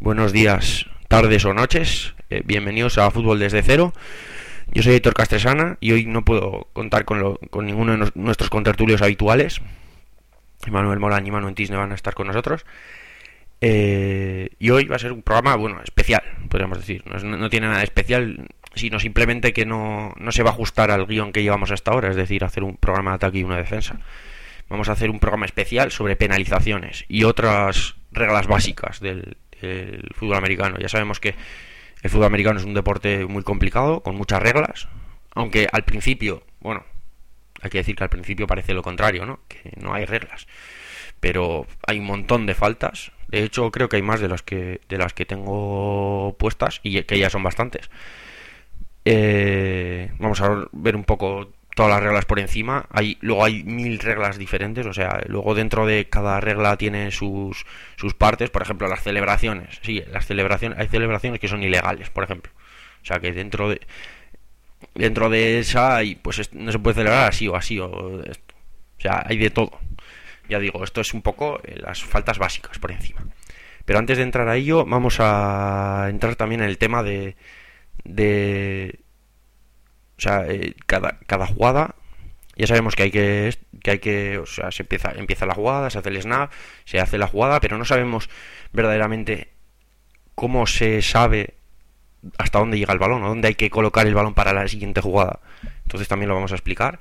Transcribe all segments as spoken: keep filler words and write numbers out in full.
buenos días, tardes o noches. Eh, bienvenidos a Fútbol desde cero. Yo soy Héctor Castresana y hoy no puedo contar con, lo, con ninguno de nos, nuestros contertulios habituales. Manuel Morán y Manu Entisne van a estar con nosotros. Eh, y hoy va a ser un programa, bueno, especial, podríamos decir. No, es, no tiene nada de especial, sino simplemente que no, no se va a ajustar al guión que llevamos hasta ahora, es decir, hacer un programa de ataque y una defensa. Vamos a hacer un programa especial sobre penalizaciones y otras reglas básicas del, del fútbol americano. Ya sabemos que el fútbol americano es un deporte muy complicado, con muchas reglas, aunque al principio, bueno, hay que decir que al principio parece lo contrario, ¿no? Que no hay reglas, pero hay un montón de faltas. De hecho, creo que hay más de las que de las que tengo puestas y que ya son bastantes. Eh, vamos a ver un poco todas las reglas por encima. Hay, luego hay mil reglas diferentes, o sea, luego dentro de cada regla tiene sus, sus partes. Por ejemplo, las celebraciones. Sí, las celebraciones, hay celebraciones que son ilegales, por ejemplo. O sea, que dentro de dentro de esa hay, pues es, no se puede celebrar así o así o esto. O sea, hay de todo. Ya digo, esto es un poco eh, las faltas básicas por encima. Pero antes de entrar a ello, vamos a entrar también en el tema de de o sea, eh, cada, cada jugada, ya sabemos que hay que, que hay que, o sea, se empieza, empieza la jugada, se hace el snap, se hace la jugada, pero no sabemos verdaderamente cómo se sabe hasta dónde llega el balón, o dónde hay que colocar el balón para la siguiente jugada. Entonces también lo vamos a explicar.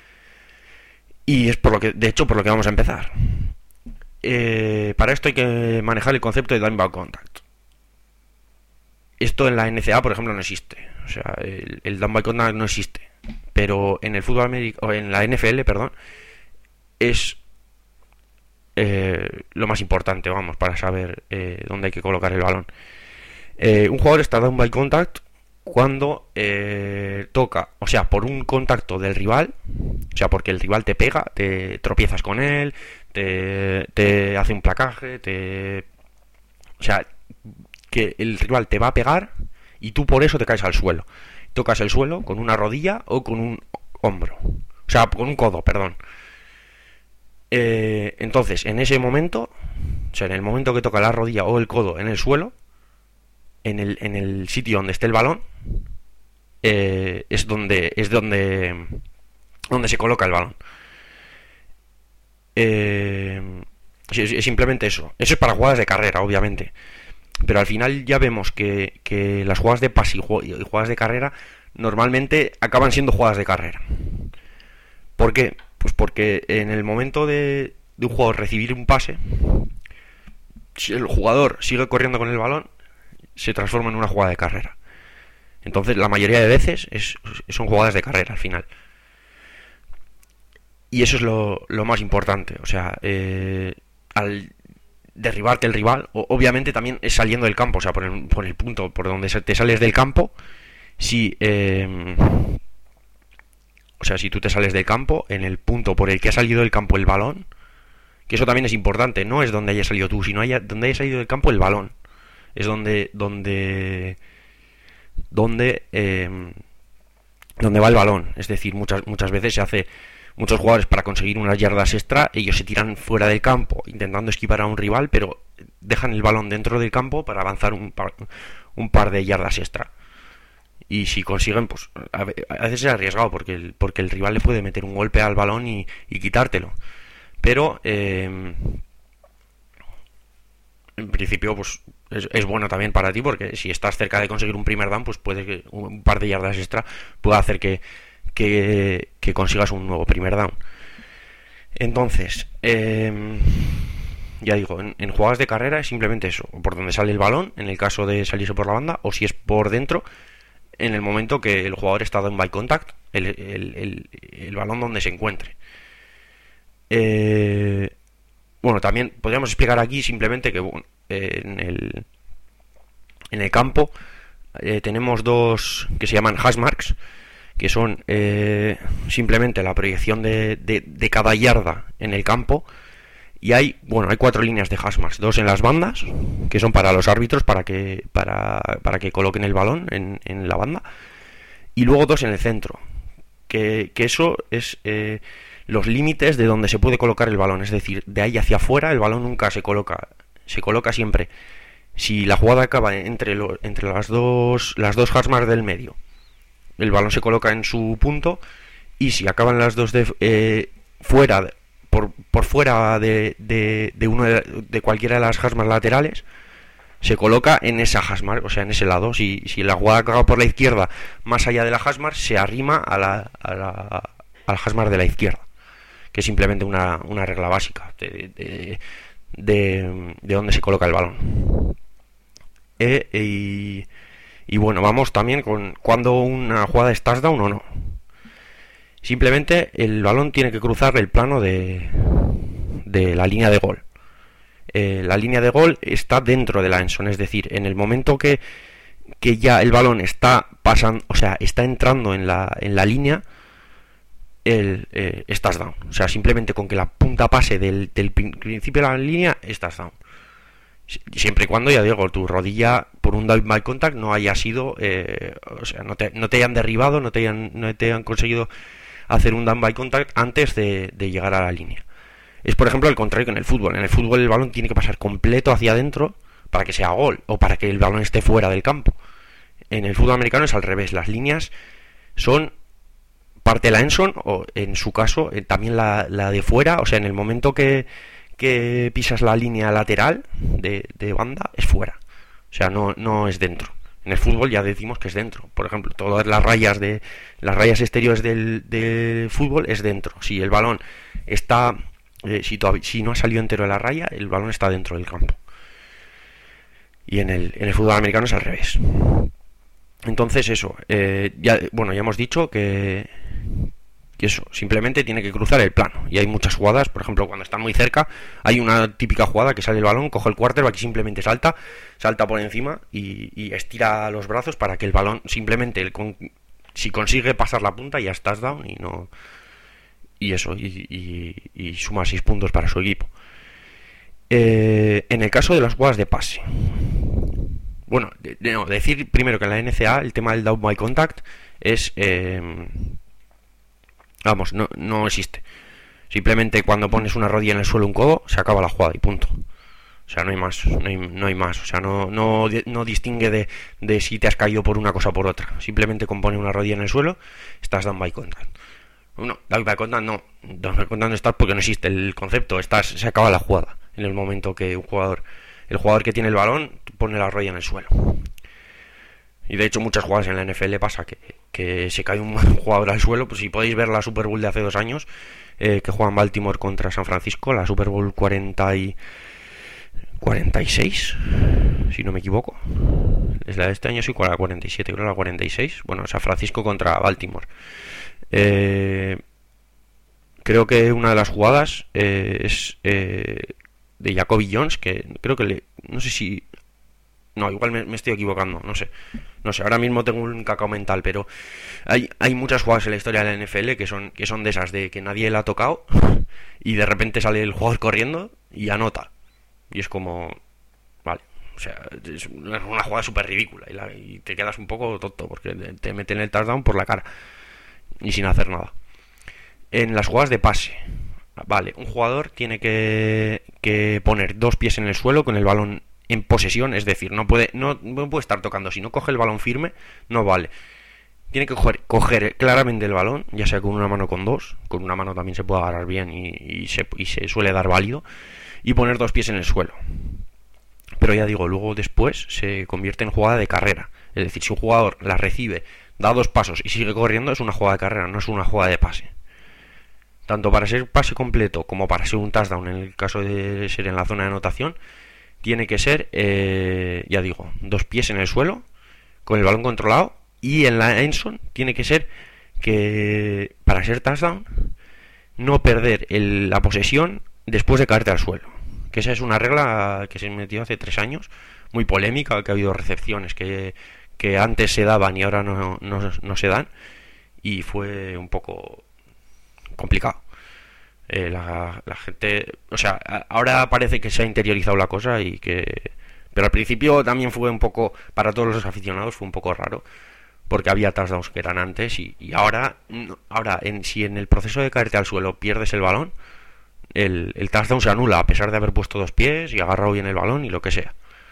Y es por lo que, de hecho, por lo que vamos a empezar. Eh, para esto hay que manejar el concepto de down by contact. Esto en la N C A A, por ejemplo, no existe. O sea, el, el down by contact no existe. Pero en el fútbol americano, o en la N F L, perdón, es eh, lo más importante, vamos, para saber eh, dónde hay que colocar el balón. Eh, un jugador está down by contact cuando eh, toca, o sea, por un contacto del rival, o sea, porque el rival te pega, te tropiezas con él, te, te hace un placaje, te, o sea, que el rival te va a pegar y tú por eso te caes al suelo. Tocas el suelo con una rodilla o con un hombro. O sea, con un codo, perdón. Eh, entonces, en ese momento, o sea, en el momento que toca la rodilla o el codo en el suelo, en el, en el sitio donde esté el balón, eh, es donde es donde donde se coloca el balón. Eh, es, es simplemente eso. Eso es para jugadas de carrera, obviamente. Pero al final ya vemos que, que las jugadas de pase y jugadas de carrera normalmente acaban siendo jugadas de carrera. ¿Por qué? Pues porque en el momento de, de un jugador recibir un pase, si el jugador sigue corriendo con el balón, se transforma en una jugada de carrera. Entonces la mayoría de veces es, son jugadas de carrera al final. Y eso es lo, lo más importante. O sea, eh, al derribarte el rival, obviamente también es saliendo del campo, o sea, por el, por el punto por donde te sales del campo. Si eh, o sea, si tú te sales del campo, en el punto por el que ha salido del campo el balón, que eso también es importante, no es donde haya salido tú, sino haya, donde haya salido del campo el balón, es donde donde donde eh, donde va el balón. Es decir, muchas muchas veces se hace, muchos jugadores, para conseguir unas yardas extra, ellos se tiran fuera del campo intentando esquivar a un rival, pero dejan el balón dentro del campo para avanzar un par, un par de yardas extra. Y si consiguen, pues a veces es arriesgado porque el, porque el rival le puede meter un golpe al balón y, y quitártelo. Pero eh, en principio, pues es, es bueno también para ti, porque si estás cerca de conseguir un primer down, pues puede que un par de yardas extra pueda hacer que Que, que consigas un nuevo primer down. Entonces, eh, ya digo, en, en jugadas de carrera es simplemente eso, por donde sale el balón, en el caso de salirse por la banda, o si es por dentro, en el momento que el jugador está down by contact, el, el, el, el balón donde se encuentre. Eh, bueno, también podríamos explicar aquí simplemente que bueno, eh, en el en el campo eh, tenemos dos que se llaman hash marks, que son eh, simplemente la proyección de, de, de cada yarda en el campo. Y hay, bueno, hay cuatro líneas de hash marks, dos en las bandas, que son para los árbitros, para que para, para que coloquen el balón en, en la banda, y luego dos en el centro, que, que eso es eh, los límites de donde se puede colocar el balón. Es decir, de ahí hacia afuera el balón nunca se coloca, se coloca siempre Si la jugada acaba entre, lo, entre las dos las dos hasmas del medio, el balón se coloca en su punto, y si acaban las dos de, eh, fuera por, por fuera de, de, de, uno de, de cualquiera de las hasmas laterales, se coloca en esa hasmar, o sea, en ese lado. Si, si la jugada acaba por la izquierda, más allá de la hasmar, se arrima a la, a la, a la hasmar de la izquierda, que es simplemente una, una regla básica de, de, de, de dónde se coloca el balón. E, y, y bueno, vamos también con cuando una jugada es touchdown o no. Simplemente el balón tiene que cruzar el plano de, de la línea de gol. Eh, la línea de gol está dentro de la endzone, es decir, en el momento que, que ya el balón está pasando, o sea, está entrando en la, en la línea, el eh, es touchdown. O sea, simplemente con que la punta pase del, del principio de la línea, es touchdown. Siempre y cuando, ya digo, tu rodilla por un down by contact no haya sido, eh, o sea, no te, no te hayan derribado, no te hayan, no te hayan conseguido hacer un down by contact antes de, de llegar a la línea. Es, por ejemplo, al contrario que en el fútbol. En el fútbol el balón tiene que pasar completo hacia adentro para que sea gol, o para que el balón esté fuera del campo. En el fútbol americano es al revés. Las líneas son parte de la endzone, o en su caso eh, también la, la de fuera. O sea, en el momento que, que pisas la línea lateral de, de banda, es fuera. O sea, no, no es dentro. En el fútbol ya decimos que es dentro. Por ejemplo, todas las rayas de las rayas exteriores del, del fútbol es dentro. Si el balón está... Eh, si, todavía, si no ha salido entero de la raya, el balón está dentro del campo. Y en el, en el fútbol americano es al revés. Entonces eso, eh, ya, bueno, ya hemos dicho que, que eso, simplemente tiene que cruzar el plano. Y hay muchas jugadas, por ejemplo, cuando están muy cerca, hay una típica jugada que sale el balón, coge el quarterback y simplemente salta, salta por encima y, y estira los brazos para que el balón simplemente, el con, si consigue pasar la punta, ya estás down y no... Y eso, y, y, y suma seis puntos para su equipo. Eh, en el caso de las jugadas de pase, bueno, de, de, no, decir primero que en la N C A A el tema del down by contact es, eh, vamos, no, no existe. Simplemente cuando pones una rodilla en el suelo, un codo, se acaba la jugada y punto. O sea, no hay más, no hay, no hay más. O sea, no, no, no distingue de, de si te has caído por una cosa o por otra. Simplemente con poner una rodilla en el suelo, estás down by contact. No, down by contact no, down by contact no estás porque no existe el concepto, estás, se acaba la jugada en el momento que un jugador, el jugador que tiene el balón pone la rodilla en el suelo. Y de hecho muchas jugadas en la N F L pasa que, que se cae un jugador al suelo. Pues si podéis ver la Super Bowl de hace dos años, eh, que juegan Baltimore contra San Francisco, la Super Bowl cuarenta y cuarenta y seis, si no me equivoco, es la de este año, sí, la cuarenta y siete, creo la cuarenta y seis. Bueno, San Francisco contra Baltimore. Eh, creo que una de las jugadas eh, es eh, de Jacoby Jones, que creo que le, no sé si, no, igual me, me estoy equivocando, no sé, no sé, ahora mismo tengo un cacao mental, pero hay, hay muchas jugadas en la historia de la N F L que son, que son de esas de que nadie la ha tocado y de repente sale el jugador corriendo y anota, y es como, vale, o sea, es una, una jugada súper ridícula y, la, y te quedas un poco tonto porque te meten el touchdown por la cara y sin hacer nada. En las jugadas de pase, vale, un jugador tiene que, que poner dos pies en el suelo con el balón en posesión, es decir, no puede, no, no puede estar tocando. Si no coge el balón firme, no vale. Tiene que coger, coger claramente el balón, ya sea con una mano o con dos. Con una mano también se puede agarrar bien y, y, se, y se suele dar válido. Y poner dos pies en el suelo. Pero ya digo, luego después se convierte en jugada de carrera. Es decir, si un jugador la recibe, da dos pasos y sigue corriendo, es una jugada de carrera, no es una jugada de pase. Tanto para ser pase completo como para ser un touchdown, en el caso de ser en la zona de anotación, tiene que ser, eh, ya digo, dos pies en el suelo, con el balón controlado, y en la endzone tiene que ser que, para ser touchdown, no perder el, la posesión después de caerte al suelo. Que esa es una regla que se metió hace tres años, muy polémica, que ha habido recepciones que, que antes se daban y ahora no, no, no se dan, y fue un poco complicado. Eh, la, la gente, o sea, ahora parece que se ha interiorizado la cosa y que, pero al principio también fue un poco, para todos los aficionados fue un poco raro, porque había touchdowns que eran antes y, y ahora, ahora en, si en el proceso de caerte al suelo pierdes el balón, el, el touchdown se anula a pesar de haber puesto dos pies y agarrado bien el balón y lo que sea.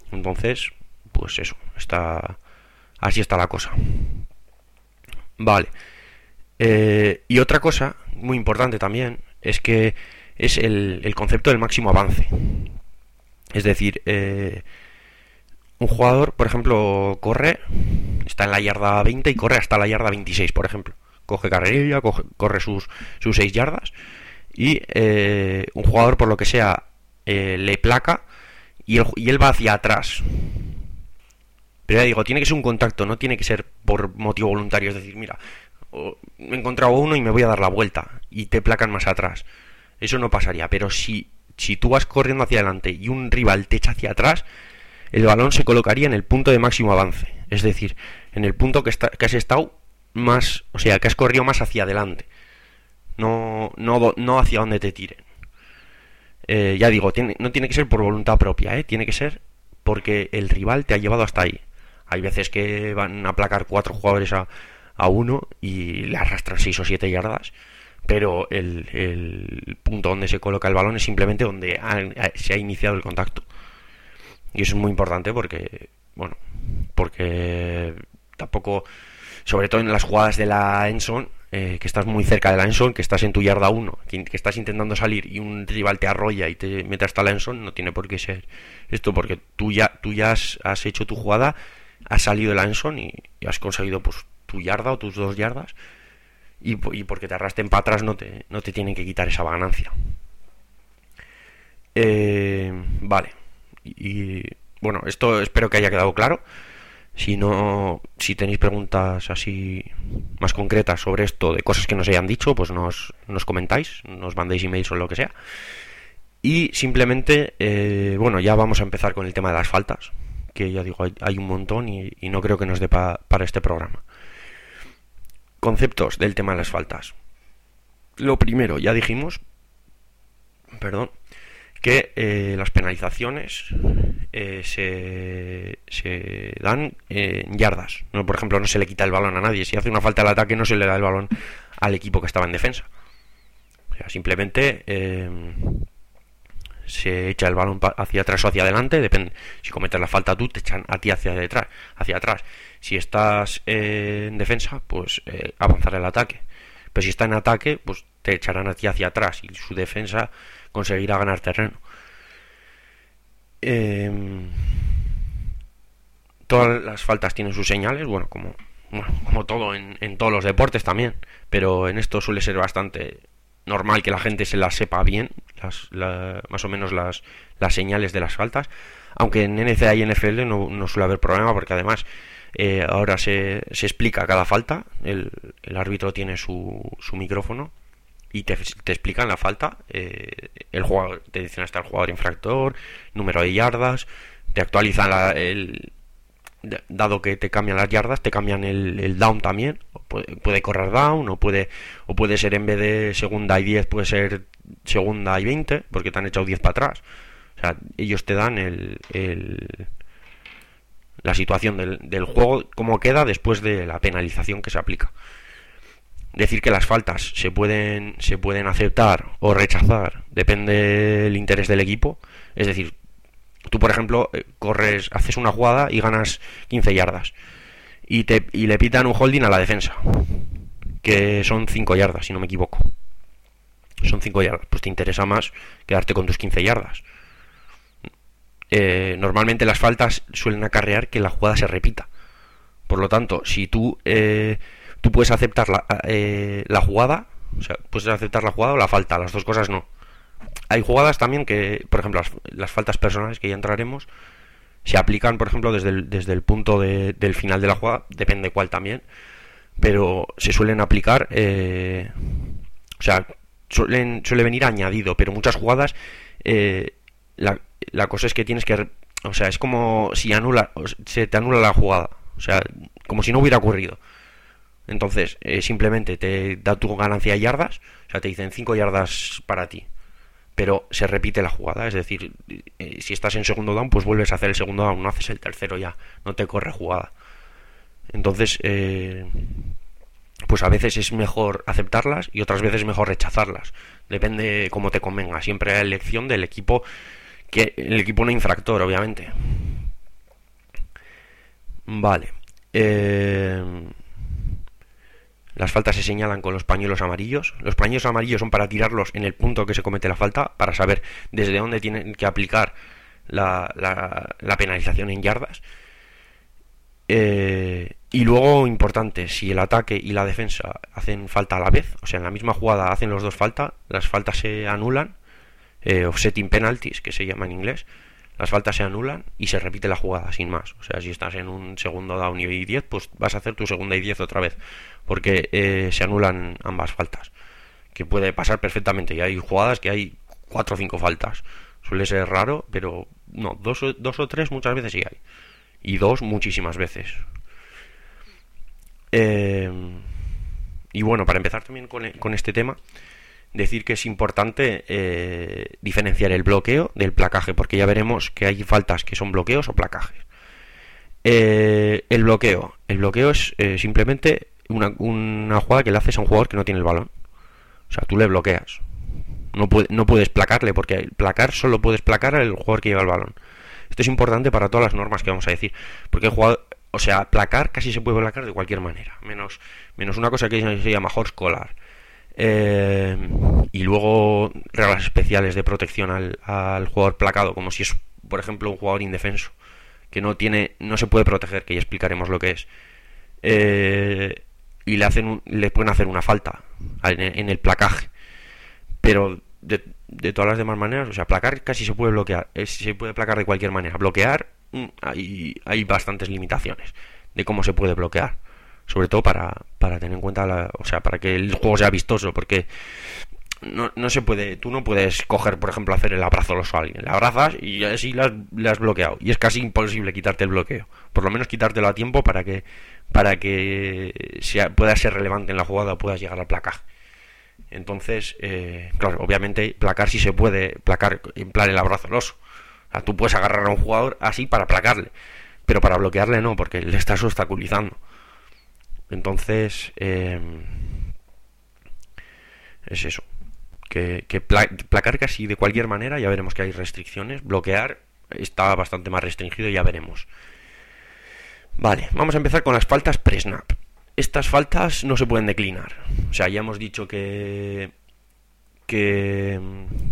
Entonces, pues eso, está así está la cosa. Vale. Eh, y otra cosa muy importante también es que es el, el concepto del máximo avance. Es decir, eh, un jugador, por ejemplo, corre, está en la yarda veinte y corre hasta la yarda veintiséis, por ejemplo. Coge carrerilla, coge, corre sus, sus seis yardas y eh, un jugador, por lo que sea, eh, le placa y él, y él va hacia atrás. Pero ya digo, tiene que ser un contacto, no tiene que ser por motivo voluntario. Es decir, mira, me he encontrado uno y me voy a dar la vuelta y te placan más atrás. Eso no pasaría, pero si, si tú vas corriendo hacia adelante y un rival te echa hacia atrás, el balón se colocaría en el punto de máximo avance. Es decir, en el punto que, está, que has estado más, o sea, que has corrido más hacia adelante. No, no, no hacia donde te tiren. Eh, ya digo, tiene, no tiene que ser por voluntad propia, ¿eh? Tiene que ser porque el rival te ha llevado hasta ahí. Hay veces que van a aplacar cuatro jugadores a, a uno y le arrastran seis o siete yardas, pero el, el punto donde se coloca el balón es simplemente donde ha, se ha iniciado el contacto. Y eso es muy importante porque, bueno, porque tampoco, sobre todo en las jugadas de la endzone, eh, que estás muy cerca de la endzone, que estás en tu yarda uno, que, que estás intentando salir y un rival te arrolla y te mete hasta la endzone, no tiene por qué ser esto, porque tú ya, tú ya has, has hecho tu jugada, has salido de la endzone y, y has conseguido pues tu yarda o tus dos yardas, y, y porque te arrastren para atrás no te, no te tienen que quitar esa ganancia. Eh, vale. Y bueno, esto espero que haya quedado claro. Si no, si tenéis preguntas así más concretas sobre esto, de cosas que nos hayan dicho, pues nos, nos comentáis, nos mandéis emails o lo que sea. Y simplemente, eh, bueno, ya vamos a empezar con el tema de las faltas, que ya digo, hay, hay un montón y, y no creo que nos dé pa, para este programa. Conceptos del tema de las faltas. Lo primero, ya dijimos, perdón, que eh, las penalizaciones eh, se, se dan eh, en yardas. ¿No? Por ejemplo, no se le quita el balón a nadie. Si hace una falta al ataque, no se le da el balón al equipo que estaba en defensa. O sea, simplemente eh, se echa el balón hacia atrás o hacia adelante. Depende. Si cometes la falta tú, te echan a ti hacia detrás, hacia atrás. Si estás eh, en defensa, pues eh, avanzar el ataque. Pero si está en ataque, pues te echarán a ti hacia atrás y su defensa conseguirá ganar terreno. Eh, todas las faltas tienen sus señales, bueno, como, bueno, como todo en, en todos los deportes también, pero en esto suele ser bastante normal que la gente se las sepa bien, las, la, más o menos las, las señales de las faltas, aunque en N C A A y N F L no, no suele haber problema porque además eh, ahora se, se explica cada falta, el, el árbitro tiene su, su micrófono y te, te explican la falta, eh, el jugador, te dicen hasta el jugador infractor, número de yardas, te actualizan la, el, dado que te cambian las yardas, te cambian el, el down también, puede, puede correr down o puede, o puede ser en vez de segunda y diez puede ser segunda y veinte porque te han echado diez para atrás. O sea, ellos te dan el, el la situación del, del juego, cómo queda después de la penalización que se aplica. Decir que las faltas se pueden se pueden aceptar o rechazar, depende del interés del equipo. Es decir, tú por ejemplo corres, haces una jugada y ganas quince yardas y te y le pitan un holding a la defensa, que son cinco yardas si no me equivoco. Son cinco yardas, pues te interesa más quedarte con tus quince yardas. Eh, normalmente las faltas suelen acarrear que la jugada se repita. Por lo tanto, si tú eh, tú puedes aceptar la, eh, la jugada, o sea, puedes aceptar la jugada o la falta, las dos cosas no. Hay jugadas también que, por ejemplo, las, las faltas personales, que ya entraremos, se aplican, por ejemplo, desde el, desde el punto de, del final de la jugada, depende cuál también, pero se suelen aplicar, eh, o sea, suelen, suele venir añadido, pero muchas jugadas, eh, la, la cosa es que tienes que, o sea, es como si anula, se te anula la jugada, o sea, como si no hubiera ocurrido. Entonces, eh, simplemente te da tu ganancia de yardas, o sea, te dicen cinco yardas para ti, pero se repite la jugada, es decir, eh, si estás en segundo down, pues vuelves a hacer el segundo down, no haces el tercero ya, no te corre jugada. Entonces, eh, pues a veces es mejor aceptarlas y otras veces es mejor rechazarlas, depende cómo te convenga, siempre hay elección del equipo, que el equipo no infractor, obviamente. Vale. Eh, las faltas se señalan con los pañuelos amarillos. Los pañuelos amarillos son para tirarlos en el punto que se comete la falta, para saber desde dónde tienen que aplicar la, la, la penalización en yardas. Eh, y luego, importante, si el ataque y la defensa hacen falta a la vez, o sea, en la misma jugada hacen los dos falta, las faltas se anulan, eh, offsetting penalties, que se llama en inglés, las faltas se anulan y se repite la jugada, sin más. O sea, si estás en un segundo down y diez, pues vas a hacer tu segunda y diez otra vez, porque eh, se anulan ambas faltas, que puede pasar perfectamente. Y hay jugadas que hay cuatro o cinco faltas. Suele ser raro, pero no, dos, dos o tres muchas veces sí hay. Y dos muchísimas veces. Eh, y bueno, para empezar también con, con este tema, decir que es importante eh, diferenciar el bloqueo del placaje, porque ya veremos que hay faltas que son bloqueos o placajes. Eh, el bloqueo. El bloqueo es eh, simplemente una, una jugada que le haces a un jugador que no tiene el balón. O sea, tú le bloqueas. No, puede, no puedes placarle, porque placar solo puedes placar al jugador que lleva el balón. Esto es importante para todas las normas que vamos a decir, porque el jugador, o sea, placar casi se puede placar de cualquier manera, menos, menos una cosa que se llama horse collar. Eh, y luego reglas especiales de protección al, al jugador placado, como si es, por ejemplo, un jugador indefenso, que no tiene, no se puede proteger, que ya explicaremos lo que es. Eh, y le hacen un, le pueden hacer una falta en, en el placaje, pero de, de todas las demás maneras, o sea, placar casi se puede bloquear, es, se puede placar de cualquier manera. Bloquear, hay, hay bastantes limitaciones de cómo se puede bloquear, sobre todo para, para tener en cuenta, la, o sea, para que el juego sea vistoso, porque no, no se puede, tú no puedes coger, por ejemplo, hacer el abrazo a alguien, le abrazas y así le has, le has bloqueado, y es casi imposible quitarte el bloqueo, por lo menos quitártelo a tiempo para que, para que sea, pueda ser relevante en la jugada o puedas llegar al placaje. Entonces, eh, claro, obviamente placar sí se puede, placar en plan el abrazo al oso. O sea, tú puedes agarrar a un jugador así para placarle, pero para bloquearle no, porque le estás obstaculizando. Entonces, eh, es eso. Que, que pla placar casi de cualquier manera, ya veremos que hay restricciones. Bloquear está bastante más restringido, ya veremos. Vale, vamos a empezar con las faltas pre-snap. Estas faltas no se pueden declinar. O sea, ya hemos dicho que que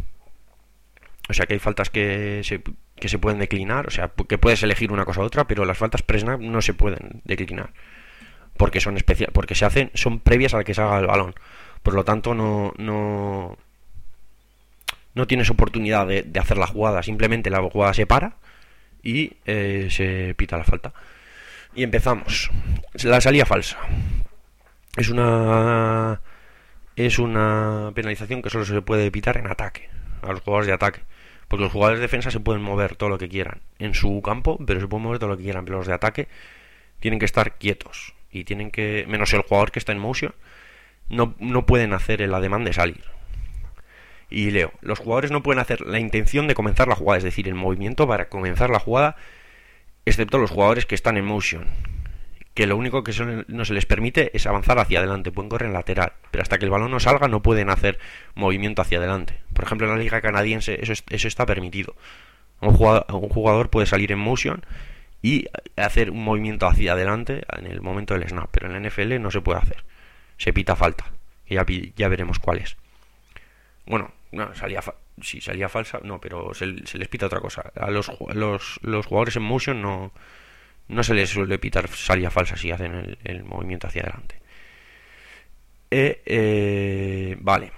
o sea que hay faltas que se, que se pueden declinar, o sea, que puedes elegir una cosa u otra, pero las faltas pre-snap no se pueden declinar, porque son especial, porque se hacen, son previas a que salga el balón. Por lo tanto, no no no tienes oportunidad de, de hacer la jugada, simplemente la jugada se para y eh, se pita la falta. Y empezamos. La salida falsa. Es una es una penalización que solo se puede pitar en ataque, a los jugadores de ataque. Porque los jugadores de defensa se pueden mover todo lo que quieran en su campo, pero se pueden mover todo lo que quieran. Pero los de ataque tienen que estar quietos. Y tienen que, menos el jugador que está en motion, no, no pueden hacer el ademán de salir. Y leo, los jugadores no pueden hacer la intención de comenzar la jugada, es decir, el movimiento para comenzar la jugada, excepto los jugadores que están en motion, que lo único que son, no se les permite es avanzar hacia adelante, pueden correr en lateral, pero hasta que el balón no salga no pueden hacer movimiento hacia adelante. Por ejemplo, en la liga canadiense eso, eso está permitido. Un jugador, un jugador puede salir en motion y hacer un movimiento hacia adelante en el momento del snap, pero en la N F L no se puede hacer, se pita falta, y ya, ya veremos cuál es. Bueno, no, salía fa sí, salía falsa, no, pero se, se les pita otra cosa. A los, los, los jugadores en motion no, no se les suele pitar salida falsa si hacen el, el movimiento hacia adelante. Eh, eh, vale.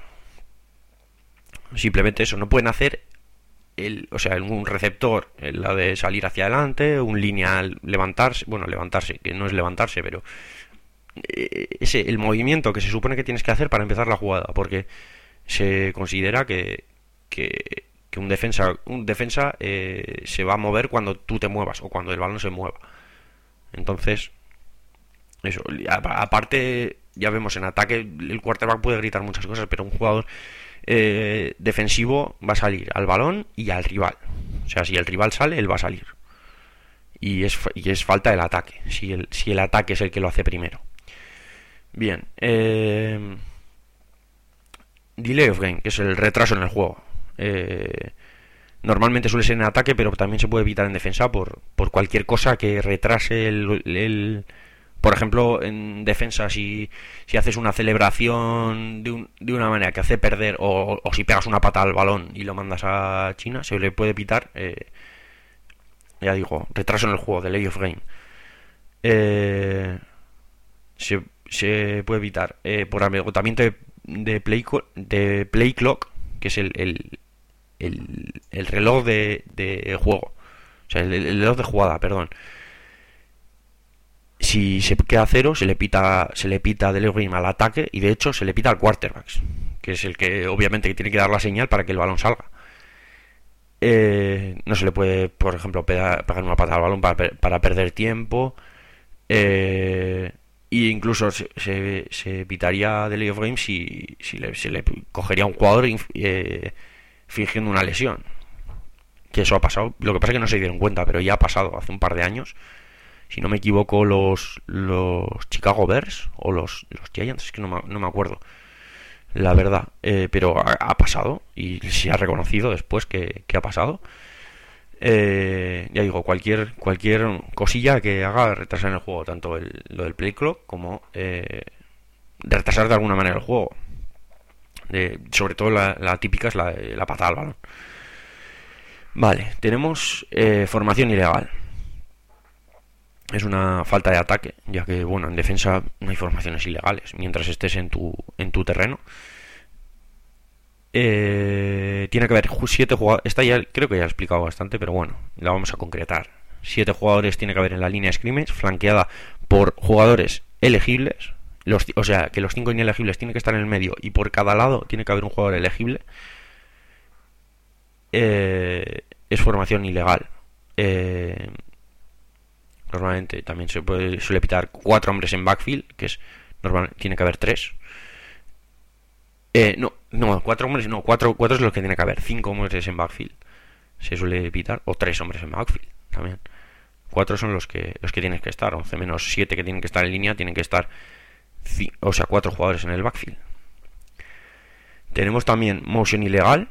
Simplemente eso, no pueden hacer el, o sea, un receptor, la de salir hacia adelante, un lineal levantarse, bueno, levantarse, que no es levantarse, pero eh, ese, el movimiento que se supone que tienes que hacer para empezar la jugada, porque se considera que, que, que un defensa, un defensa eh, se va a mover cuando tú te muevas o cuando el balón se mueva. Entonces, eso, aparte, ya vemos en ataque, el quarterback puede gritar muchas cosas, pero un jugador eh, defensivo va a salir al balón y al rival. O sea, si el rival sale, él va a salir. Y es, y es falta del ataque, si el, si el ataque es el que lo hace primero. Bien, eh... delay of game, que es el retraso en el juego. Eh, Normalmente suele ser en ataque, pero también se puede evitar en defensa por, por cualquier cosa que retrase el, el... Por ejemplo, en defensa, si, si haces una celebración de, un, de una manera que hace perder, o, o si pegas una pata al balón y lo mandas a China, se le puede evitar, eh, ya digo, retraso en el juego, delay of game. Eh, se, se puede evitar eh, por agotamiento de, de, play, de play clock, que es el, el, el, el reloj de, de juego. O sea, el, el reloj de jugada, perdón. Si se queda a cero, se le pita se le pita delay of game al ataque, y de hecho se le pita al quarterback, que es el que obviamente tiene que dar la señal para que el balón salga. Eh, no se le puede, por ejemplo, pegar, pegar una pata al balón para, para perder tiempo. Eh, y incluso se, se, se pitaría delay of game si, si le, se le cogería a un jugador eh, fingiendo una lesión. Que eso ha pasado. Lo que pasa es que no se dieron cuenta, pero ya ha pasado hace un par de años. Si no me equivoco, los los Chicago Bears o los, los Giants, es que no me, no me acuerdo, la verdad. Eh, pero ha, ha pasado y se ha reconocido después que, que ha pasado. Eh, ya digo, cualquier cualquier cosilla que haga retrasar en el juego, tanto el, lo del play clock como eh, retrasar de alguna manera el juego. De, sobre todo la, la típica es la, la patada al balón. Vale, tenemos eh, formación ilegal. Es una falta de ataque, ya que bueno, en defensa no hay formaciones ilegales mientras estés en tu en tu terreno. Eh, tiene que haber siete jugadores. Esta ya creo que ya he explicado bastante, pero bueno, la vamos a concretar. Siete jugadores tiene que haber en la línea de scrimmage, flanqueada por jugadores elegibles. Los, o sea, que los cinco inelegibles tienen que estar en el medio, y por cada lado tiene que haber un jugador elegible. Eh, es formación ilegal. Eh, normalmente también se puede suele pitar cuatro hombres en backfield, que es normal, tiene que haber tres. Eh, no, no, cuatro hombres, no, cuatro, cuatro es lo que tiene que haber. Cinco hombres en backfield se suele pitar, o tres hombres en backfield también. Cuatro son los que los que tienen que estar. Once menos siete que tienen que estar en línea, tienen que estar, o sea, cuatro jugadores en el backfield. Tenemos también motion ilegal,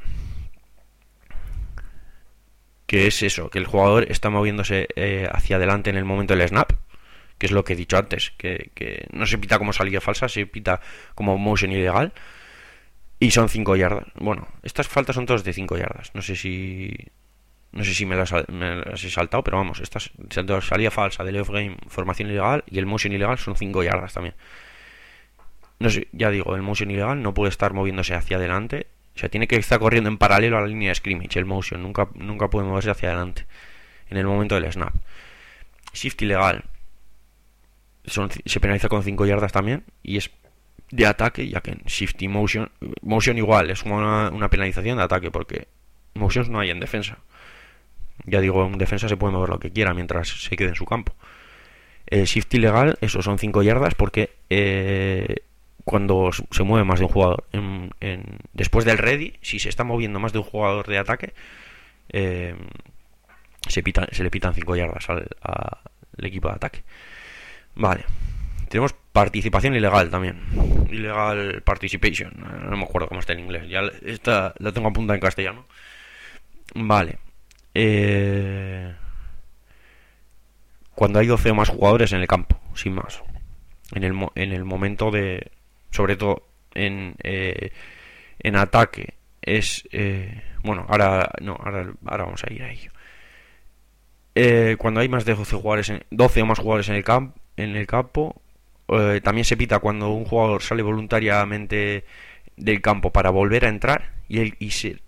que es eso, que el jugador está moviéndose eh, hacia adelante en el momento del snap, que es lo que he dicho antes, que, que no se pita como salida falsa, se pita como motion ilegal. Y son cinco yardas. Bueno, estas faltas son todas de cinco yardas. No sé si no sé si me las, me las he saltado, pero vamos, estas salida falsa, delay of game, formación ilegal y el motion ilegal son cinco yardas también. No sé, ya digo, el motion ilegal no puede estar moviéndose hacia adelante. O sea, tiene que estar corriendo en paralelo a la línea de scrimmage. El motion nunca nunca puede moverse hacia adelante en el momento del snap. Shift ilegal son, se penaliza con cinco yardas también, y es de ataque, ya que en shift y motion motion igual es una, una penalización de ataque, porque motions no hay en defensa. Ya digo, en defensa se puede mover lo que quiera mientras se quede en su campo. Eh, shift ilegal, eso son cinco yardas, porque eh, cuando se mueve más de un jugador en, en, después del ready, si se está moviendo más de un jugador de ataque, eh, se, pita, se le pitan cinco yardas al, a, al equipo de ataque. Vale. Tenemos participación ilegal también. Illegal participation. No me acuerdo cómo está en inglés. Ya esta la tengo apuntada en castellano. Vale. Eh... Cuando hay doce o más jugadores en el campo, sin más. En el, mo en el momento de... Sobre todo en, eh, en ataque. Es... Eh... Bueno, ahora... No, ahora, ahora vamos a ir a ello. Eh, cuando hay más de doce jugadores en, doce o más jugadores en el, camp en el campo... Eh, también se pita cuando un jugador sale voluntariamente del campo para volver a entrar y, el, y se,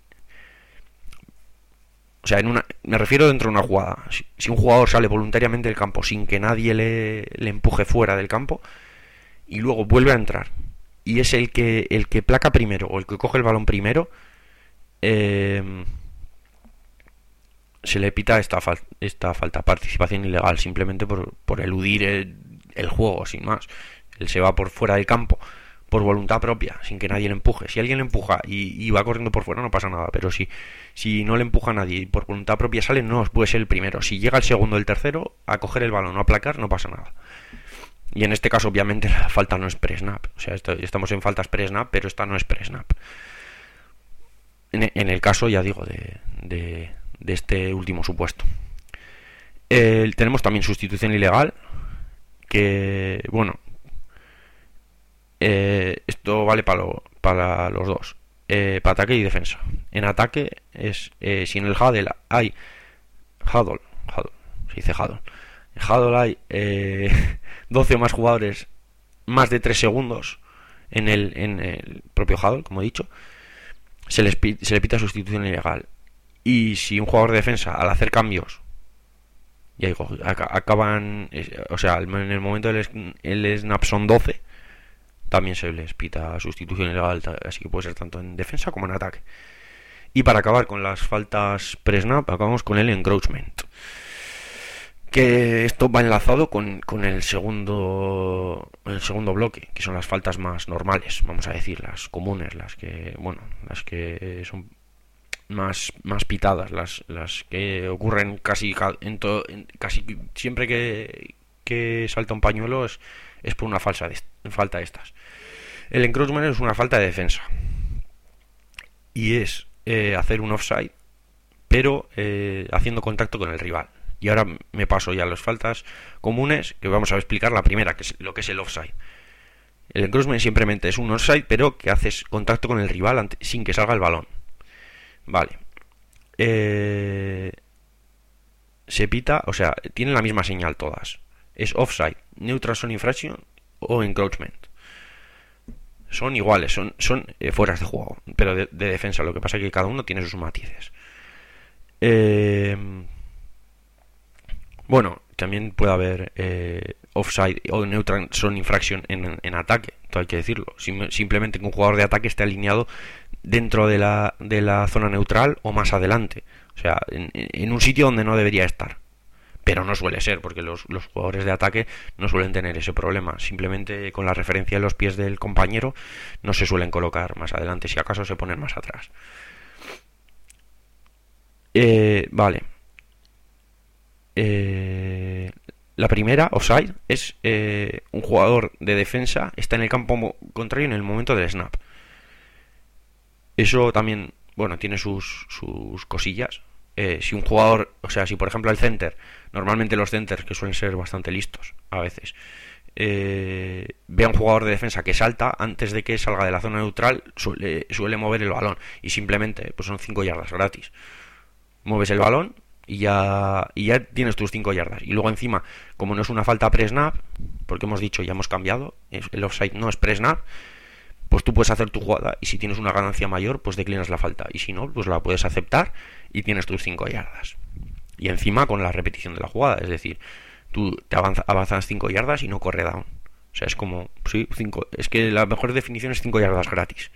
o sea, en una, me refiero dentro de una jugada. Si, si un jugador sale voluntariamente del campo sin que nadie le, le empuje fuera del campo y luego vuelve a entrar y es el que el que placa primero o el que coge el balón primero, eh, se le pita esta, fal esta falta, participación ilegal, simplemente por, por eludir el el juego, sin más. Él se va por fuera del campo por voluntad propia, sin que nadie le empuje. Si alguien le empuja y, y va corriendo por fuera, no pasa nada, pero si, si no le empuja a nadie y por voluntad propia sale, no puede ser el primero. Si llega el segundo o el tercero a coger el balón o a placar, no pasa nada. Y en este caso, obviamente, la falta no es pre-snap. O sea, esto, estamos en faltas pre-snap, pero esta no es pre-snap. En, en el caso, ya digo, de, de, de este último supuesto. Eh, tenemos también sustitución ilegal, que bueno, eh, esto vale para, lo, para los dos, eh, para ataque y defensa. En ataque es eh, si en el huddle hay huddle, huddle se dice huddle, en huddle hay eh, doce o más jugadores más de tres segundos en el, en el propio huddle, como he dicho, se, les, se le pita sustitución ilegal. Y si un jugador de defensa, al hacer cambios, y ahí acaban, o sea, en el momento del el snap son doce, también se les pita sustitución ilegal, así que puede ser tanto en defensa como en ataque. Y para acabar con las faltas pre-snap, acabamos con el encroachment, que esto va enlazado con, con el segundo el segundo bloque, que son las faltas más normales, vamos a decir, las comunes, las que, bueno, las que son más más pitadas, las las que ocurren casi en todo, en, casi siempre que, que salta un pañuelo es, es por una falsa de, falta de estas. El encroachment es una falta de defensa y es eh, hacer un offside, pero eh, haciendo contacto con el rival. Y ahora me paso ya a las faltas comunes, que vamos a explicar la primera, que es lo que es el offside. El encroachment simplemente es un offside, pero que haces contacto con el rival ante, sin que salga el balón. Vale. Eh, se pita, o sea, tienen la misma señal todas. Es offside, neutral zone infraction o encroachment. Son iguales, son, son eh, fueras de juego, pero de, de defensa. Lo que pasa es que cada uno tiene sus matices. Eh, bueno, también puede haber eh, offside o neutral zone infraction en, en ataque, todo hay que decirlo. Sim, simplemente que un jugador de ataque esté alineado dentro de la, de la zona neutral o más adelante, o sea, en, en un sitio donde no debería estar. Pero no suele ser, porque los, los jugadores de ataque no suelen tener ese problema. Simplemente con la referencia de los pies del compañero no se suelen colocar más adelante, si acaso se ponen más atrás. Eh, vale. Eh, la primera, offside, es eh, un jugador de defensa está en el campo contrario en el momento del snap. Eso también, bueno, tiene sus, sus cosillas. Eh, si un jugador, o sea, si por ejemplo el center, normalmente los centers, que suelen ser bastante listos a veces, eh, ve a un jugador de defensa que salta, antes de que salga de la zona neutral suele, suele mover el balón y simplemente pues son cinco yardas gratis. Mueves el balón y ya, y ya tienes tus cinco yardas. Y luego encima, como no es una falta pre-snap, porque hemos dicho, ya hemos cambiado, el offside no es pre-snap, pues tú puedes hacer tu jugada y si tienes una ganancia mayor, pues declinas la falta. Y si no, pues la puedes aceptar y tienes tus cinco yardas. Y encima con la repetición de la jugada, es decir, tú te avanza, avanzas cinco yardas y no corre down. O sea, es como, sí, cinco, es que la mejor definición es cinco yardas gratis.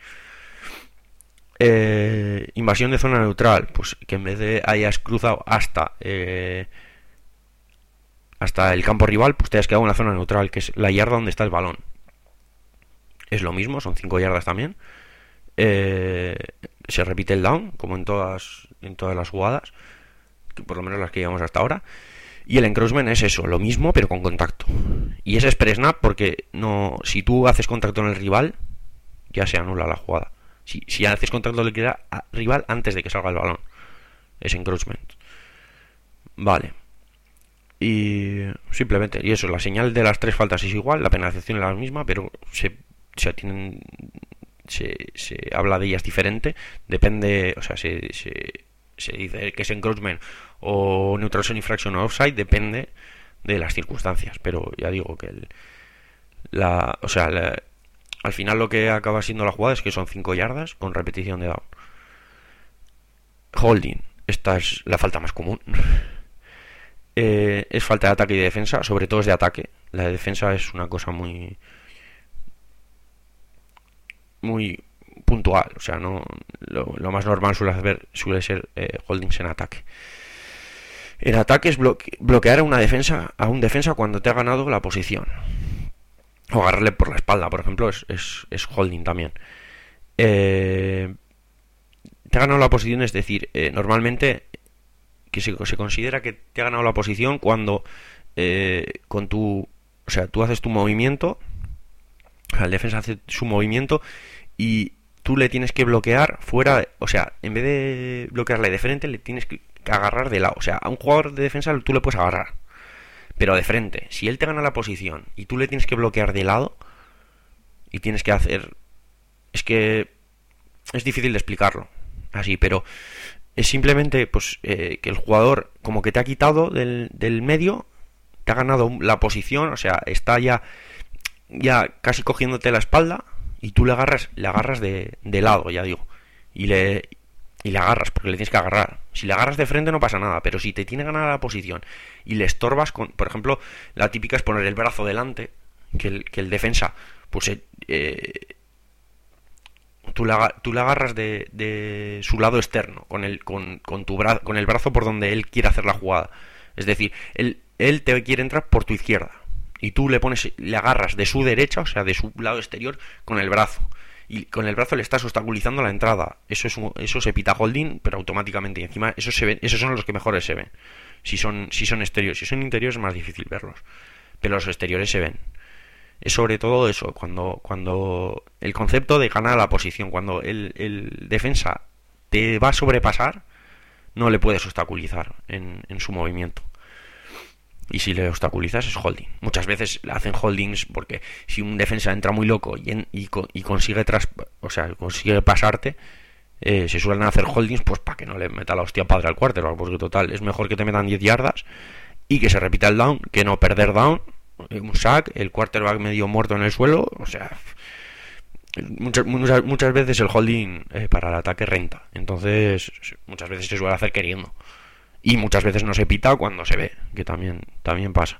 Eh, invasión de zona neutral, pues que en vez de hayas cruzado hasta eh, hasta el campo rival, pues te has quedado en la zona neutral, que es la yarda donde está el balón. Es lo mismo, son cinco yardas también. Eh, se repite el down, como en todas en todas las jugadas, que por lo menos las que llevamos hasta ahora. Y el encroachment es eso, lo mismo, pero con contacto. Y ese es pre-snap porque no, si tú haces contacto en el rival, ya se anula la jugada. Si, si haces contacto en el rival antes de que salga el balón, es encroachment. Vale. Y simplemente, y eso, la señal de las tres faltas es igual, la penalización es la misma, pero se, se tienen se, se habla de ellas diferente, depende, o sea, se, se, se dice que es encroachment o neutral zone infraction o offside, depende de las circunstancias, pero ya digo que el, la, o sea, la, al final lo que acaba siendo la jugada es que son cinco yardas con repetición de down. Holding, esta es la falta más común. Eh, es falta de ataque y de defensa, sobre todo es de ataque. La de defensa es una cosa muy muy puntual, o sea, no lo, lo más normal suele hacer suele ser eh, holdings en ataque. En ataque es bloque, bloquear a una defensa a un defensa cuando te ha ganado la posición, o agarrarle por la espalda, por ejemplo, es, es, es holding también. Eh, te ha ganado la posición, es decir, eh, normalmente que se, se considera que te ha ganado la posición cuando eh, con tu, o sea, tú haces tu movimiento, o sea, el defensa hace su movimiento y tú le tienes que bloquear fuera, de- o sea, en vez de bloquearle de frente, le tienes que agarrar de lado. O sea, a un jugador de defensa tú le puedes agarrar, pero de frente. Si él te gana la posición y tú le tienes que bloquear de lado y tienes que hacer... Es que es difícil de explicarlo así, pero es simplemente pues eh, que el jugador como que te ha quitado del, del medio, te ha ganado la posición, o sea, está ya, ya casi cogiéndote la espalda y tú le agarras, le agarras de, de lado, ya digo, y le, y le agarras, porque le tienes que agarrar. Si le agarras de frente no pasa nada, pero si te tiene ganada la posición y le estorbas con, por ejemplo, la típica es poner el brazo delante, que el, que el defensa, pues eh, eh, tú le, tú le agarras de, de su lado externo, con el, con, con tu bra con el brazo por donde él quiere hacer la jugada. Es decir, él, él te quiere entrar por tu izquierda y tú le pones, le agarras de su derecha, o sea, de su lado exterior, con el brazo. Y con el brazo le estás obstaculizando la entrada. Eso es un, eso se pita holding, pero automáticamente. Y encima, eso se ven, esos son los que mejores se ven. Si son, si son exteriores, si son interiores es más difícil verlos. Pero los exteriores se ven. Es sobre todo eso, cuando, cuando el concepto de ganar la posición, cuando el, el defensa te va a sobrepasar, no le puedes obstaculizar en, en su movimiento. Y si le obstaculizas es holding. Muchas veces hacen holdings porque si un defensa entra muy loco y, en, y, y consigue tras, o sea, consigue pasarte, eh, se suelen hacer holdings pues para que no le meta la hostia padre al quarterback, porque total, es mejor que te metan diez yardas y que se repita el down, que no perder down, un sack, el quarterback medio muerto en el suelo, o sea, muchas, muchas, muchas veces el holding eh, para el ataque renta. Entonces, muchas veces se suele hacer queriendo. Y muchas veces no se pita cuando se ve, que también, también pasa.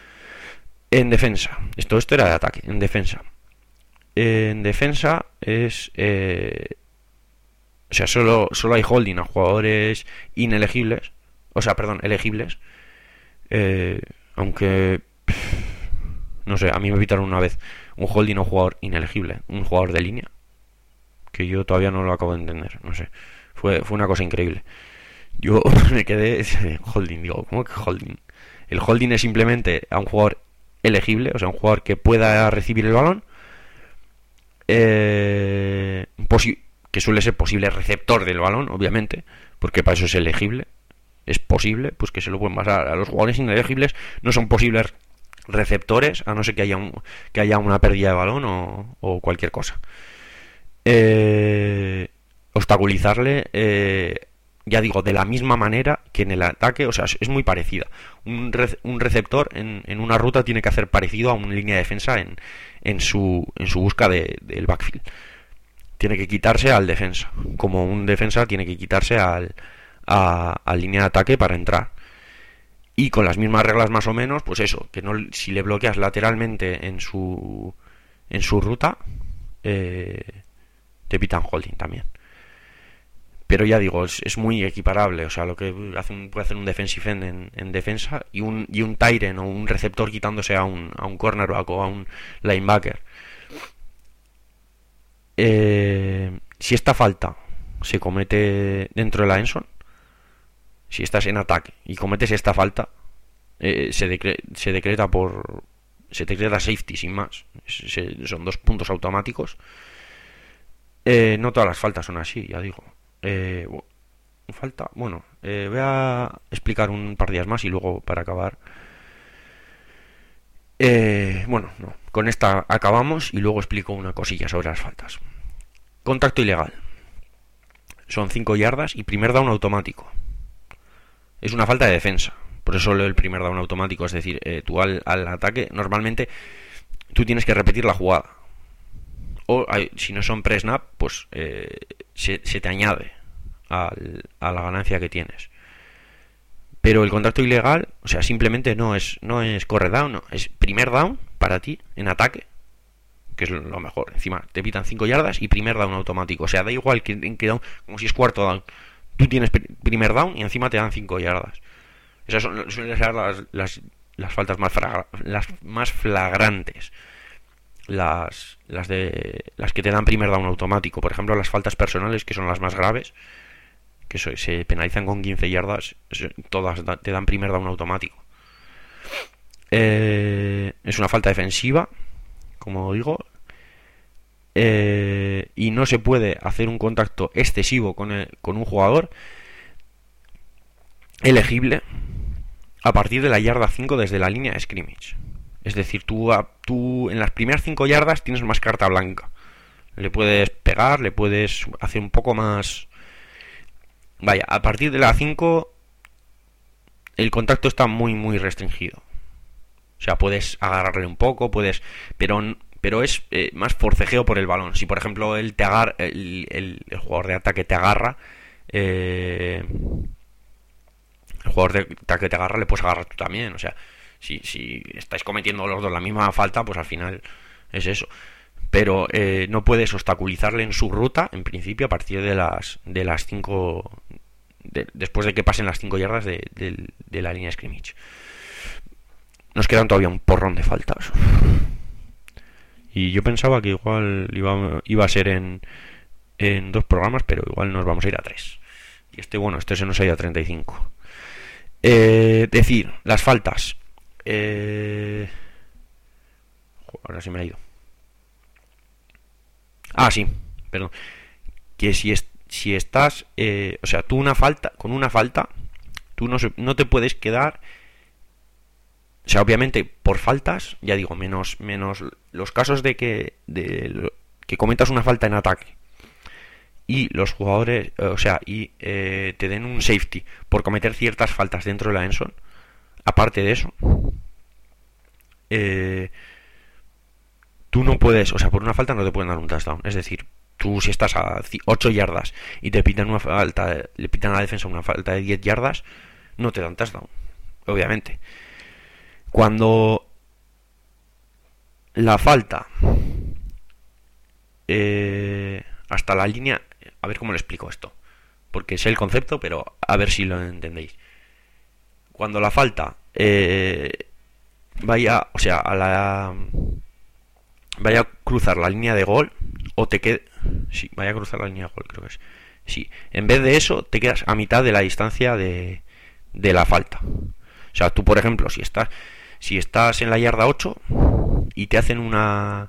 En defensa, esto, esto era de ataque, en defensa. En defensa es... Eh, o sea, solo, solo hay holding a jugadores inelegibles. O sea, perdón, elegibles. Eh, aunque... No sé, a mí me pitaron una vez un holding a un jugador inelegible. Un jugador de línea. Que yo todavía no lo acabo de entender, no sé. Fue, fue una cosa increíble. Yo me quedé holding, digo, ¿cómo que holding? El holding es simplemente a un jugador elegible, o sea, un jugador que pueda recibir el balón, eh, que suele ser posible receptor del balón, obviamente, porque para eso es elegible, es posible, pues que se lo pueden pasar. A los jugadores inelegibles no son posibles receptores, a no ser que haya, un, que haya una pérdida de balón o, o cualquier cosa. Eh, obstaculizarle... Eh, ya digo, de la misma manera que en el ataque, o sea, es muy parecida. Un, re, un receptor en, en una ruta tiene que hacer parecido a una línea de defensa en, en, su, en su busca de, del backfield. Tiene que quitarse al defensa, como un defensa tiene que quitarse al, a, a línea de ataque para entrar. Y con las mismas reglas más o menos, pues eso, que no, si le bloqueas lateralmente en su, en su ruta, eh, te pitan holding también. Pero ya digo, es, es muy equiparable. O sea, lo que hace un, puede hacer un defensive end en, en defensa y un, y un tight end o un receptor quitándose a un, a un cornerback o a un linebacker. Eh, si esta falta se comete dentro de la endzone, si estás en ataque y cometes esta falta, eh, se, decre, se decreta por... Se decreta safety sin más. Se, son dos puntos automáticos. Eh, no todas las faltas son así, ya digo. Eh, falta, bueno, eh, voy a explicar un par de días más y luego para acabar. Eh, bueno, no, con esta acabamos y luego explico una cosilla sobre las faltas. Contacto ilegal. Son cinco yardas y primer down automático. Es una falta de defensa. Por eso el primer down automático, es decir, eh, tú al, al ataque normalmente tú tienes que repetir la jugada. O si no son pre-snap, pues eh, se, se te añade al, a la ganancia que tienes. Pero el contacto ilegal, o sea, simplemente no es no es corre down, no, es primer down para ti en ataque, que es lo mejor. Encima te pitan cinco yardas y primer down automático. O sea, da igual que en qué down, como si es cuarto down. Tú tienes primer down y encima te dan cinco yardas. Esas son, suelen ser las, las, las faltas más, fragra, las más flagrantes. Las, las de las que te dan primer down automático, por ejemplo las faltas personales, que son las más graves, que so, se penalizan con quince yardas, todas da, te dan primer down automático. Eh, es una falta defensiva, como digo, eh, y no se puede hacer un contacto excesivo con, el, con un jugador elegible a partir de la yarda cinco desde la línea de scrimmage. Es decir, tú, a, tú en las primeras cinco yardas tienes más carta blanca. Le puedes pegar, le puedes hacer un poco más... Vaya, a partir de la cinco el contacto está muy muy restringido. O sea, puedes agarrarle un poco, puedes... Pero, pero es eh, más forcejeo por el balón. Si por ejemplo él te agarra, el, el, el jugador de ataque te agarra... Eh, el jugador de ataque te agarra, le puedes agarrar tú también. O sea, si, si estáis cometiendo los dos la misma falta, pues al final es eso. Pero eh, no puedes obstaculizarle en su ruta, en principio, a partir de las de las cinco... De, después de que pasen las cinco yardas de, de, de la línea de scrimmage. Nos quedan todavía un porrón de faltas. Y yo pensaba que igual iba, iba a ser en, en dos programas, pero igual nos vamos a ir a tres. Y este, bueno, este se nos ha ido a treinta y cinco. Eh, decir, las faltas. Eh... Ahora se me ha ido. Ah, sí, perdón. Que si, es, si estás... Eh, o sea, tú una falta, con una falta, tú no, no te puedes quedar... O sea, obviamente, por faltas, ya digo, menos menos los casos de que de que cometas una falta en ataque y los jugadores, o sea, y eh, te den un safety por cometer ciertas faltas dentro de la endzone. Aparte de eso, eh, tú no puedes, o sea, por una falta no te pueden dar un touchdown. Es decir, tú si estás a ocho yardas y te pitan una falta, le pitan a la defensa una falta de diez yardas, no te dan touchdown, obviamente. Cuando la falta eh, hasta la línea... A ver cómo le explico esto, porque sé el concepto, pero a ver si lo entendéis. Cuando la falta eh, vaya, o sea, a la vaya a cruzar la línea de gol, o te quede... Sí, vaya a cruzar la línea de gol, creo que es. Sí, en vez de eso, te quedas a mitad de la distancia de, de la falta. O sea, tú, por ejemplo, si estás... Si estás en la yarda ocho y te hacen una...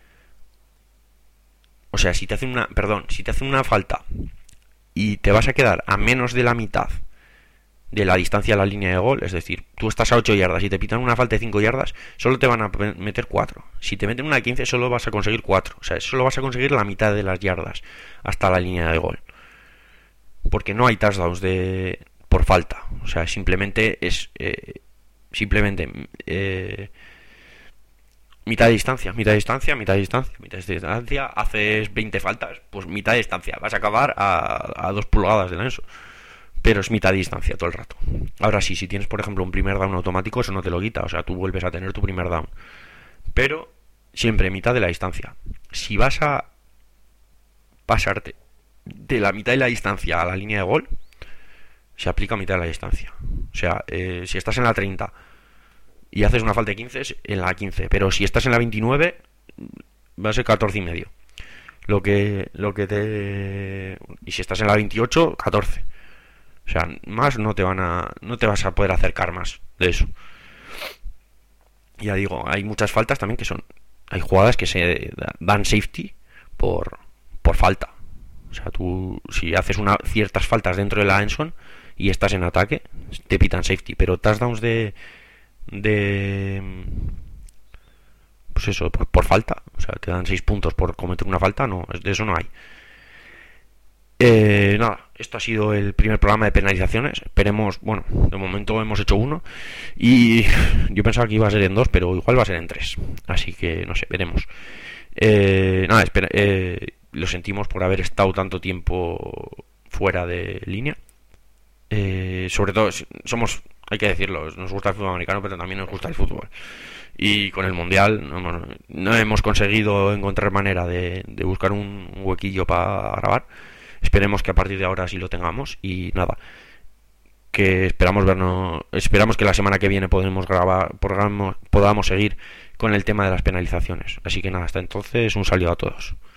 O sea, si te hacen una... Perdón, si te hacen una falta y te vas a quedar a menos de la mitad de la distancia a la línea de gol, es decir, tú estás a ocho yardas y te pitan una falta de cinco yardas, solo te van a meter cuatro. Si te meten una de quince, solo vas a conseguir cuatro. O sea, solo vas a conseguir la mitad de las yardas hasta la línea de gol. Porque no hay touchdowns de por falta. O sea, simplemente es... Eh, Simplemente eh, mitad de distancia, mitad de distancia, mitad de distancia, mitad de distancia. Haces veinte faltas, pues mitad de distancia. Vas a acabar a, a dos pulgadas de eso. Pero es mitad de distancia todo el rato. Ahora sí, si tienes por ejemplo un primer down automático, eso no te lo quita. O sea, tú vuelves a tener tu primer down. Pero siempre mitad de la distancia. Si vas a pasarte de la mitad de la distancia a la línea de gol, se aplica a mitad de la distancia. O sea, eh, si estás en la treinta y haces una falta de quince, es en la quince. Pero si estás en la veintinueve, va a ser catorce y medio. Lo que, lo que te... Y si estás en la veintiocho, catorce. O sea, más no te van a... No te vas a poder acercar más de eso. Ya digo, hay muchas faltas también que son... Hay jugadas que se dan safety por, por falta. O sea, tú si haces una, ciertas faltas dentro de la endzone y estás en ataque, te pitan safety. Pero touchdowns de... de pues eso, por, por falta. O sea, te dan seis puntos por cometer una falta. No, de eso no hay. Eh, nada, esto ha sido el primer programa de penalizaciones. Esperemos, bueno, de momento hemos hecho uno y yo pensaba que iba a ser en dos, pero igual va a ser en tres. Así que no sé, veremos. Eh, nada, espera, eh, lo sentimos por haber estado tanto tiempo fuera de línea. Eh, sobre todo, somos, hay que decirlo, nos gusta el fútbol americano, pero también nos gusta el fútbol. Y con el mundial no hemos, no hemos conseguido encontrar manera de, de buscar un huequillo para grabar. Esperemos que a partir de ahora sí lo tengamos y nada, que esperamos vernos, esperamos que la semana que viene podamos grabar, podamos, podamos seguir con el tema de las penalizaciones. Así que nada, hasta entonces un saludo a todos.